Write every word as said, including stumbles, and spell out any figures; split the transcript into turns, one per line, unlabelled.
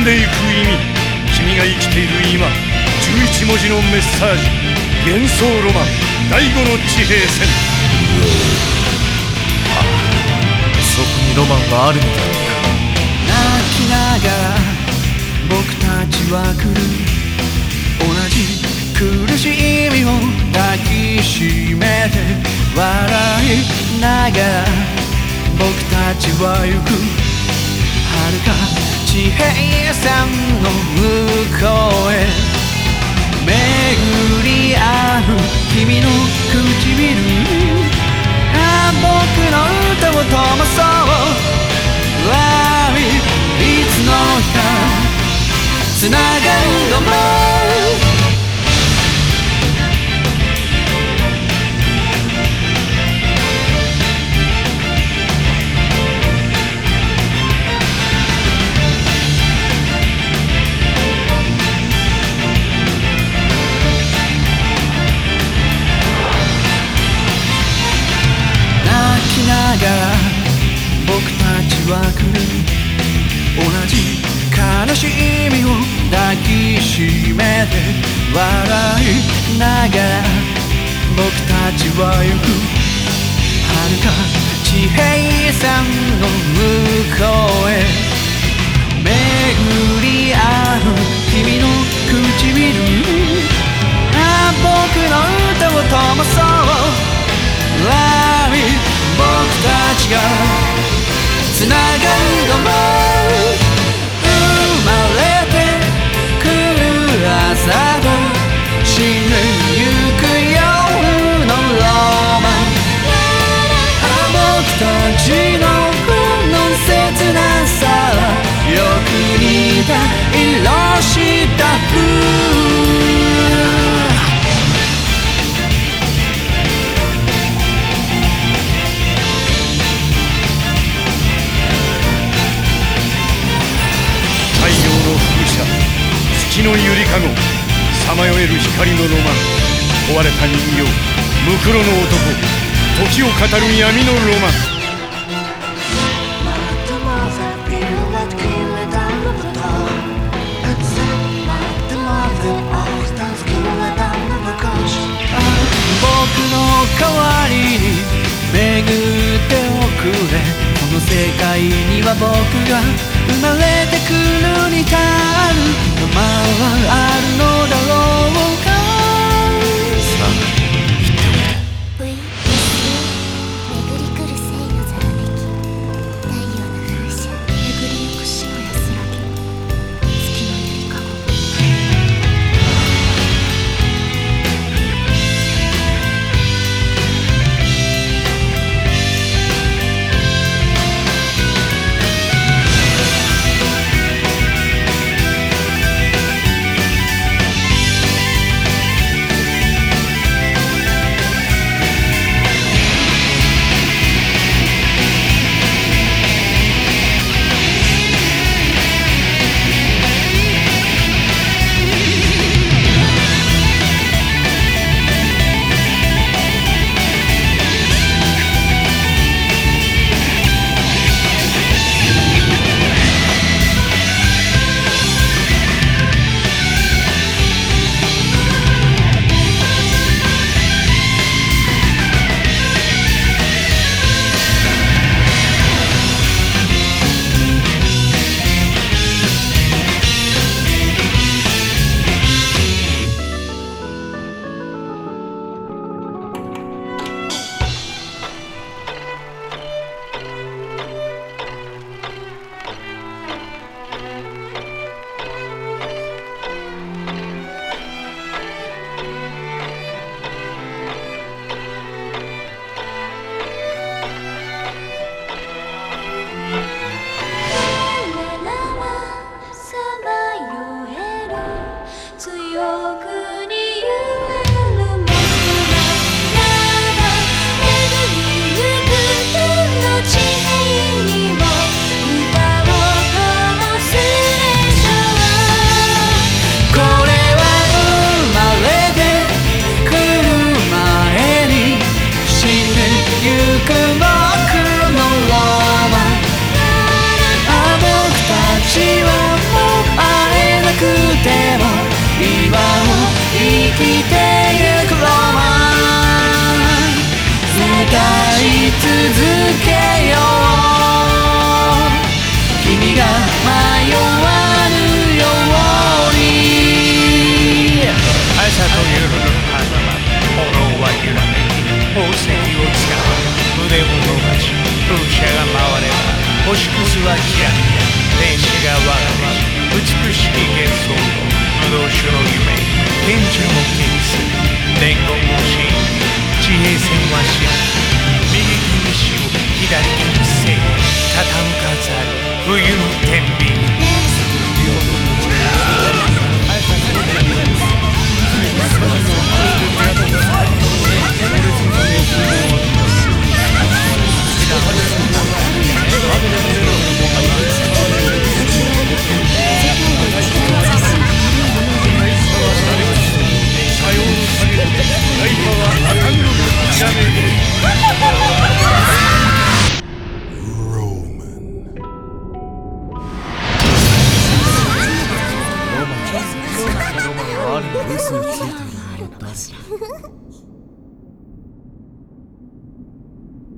でゆく意味、君が生きている今、じゅういち文字のメッサージ、幻想ロマン第五の地平線。
ああ、そこにロマンはあるのだろうか。
泣きながら僕たちは来る、同じ苦しみを抱きしめて笑いながら僕たちは行く、遥か地平線の向こうへ巡り合う君の唇、ああ僕の歌を灯そう、いつの日かつながるのも泣きながら僕たちは来る、同じ悲しみを抱きしめて笑いながら僕たちは行く、遥か地平線の向こうへ巡り合う君の唇、ああ僕の歌を灯そう、僕たちがつながるのも、生まれてくる朝と死ぬゆく夜のロマン、僕たちのこの切なさ、よく似た色した風。
月のゆりかご、さまよえる光のロマン、壊れた人形、ムクロの男、時を語る闇のロマン。
僕の代わりに巡っておくれ、この世界には僕が生まれてくるに足る名前はあるのだろうか。
さあ言っておいで。
ブイエス 巡り来る生のざらめき、太陽の風車巡りゆく死の安らぎ、月のゆりかご。
い続けよう君が迷わぬように
朝と夜の狭間炎は揺らめき宝石を使う腕を伸ばし風車が回れば星屑はきらめき天使が我が美しき幻想と不動酒の夢賢者も気にする伝言も信じ地平線は知らない右手に死を左手に生畳む飾る冬の天秤
ロマンがあるの嘘をついているのだ。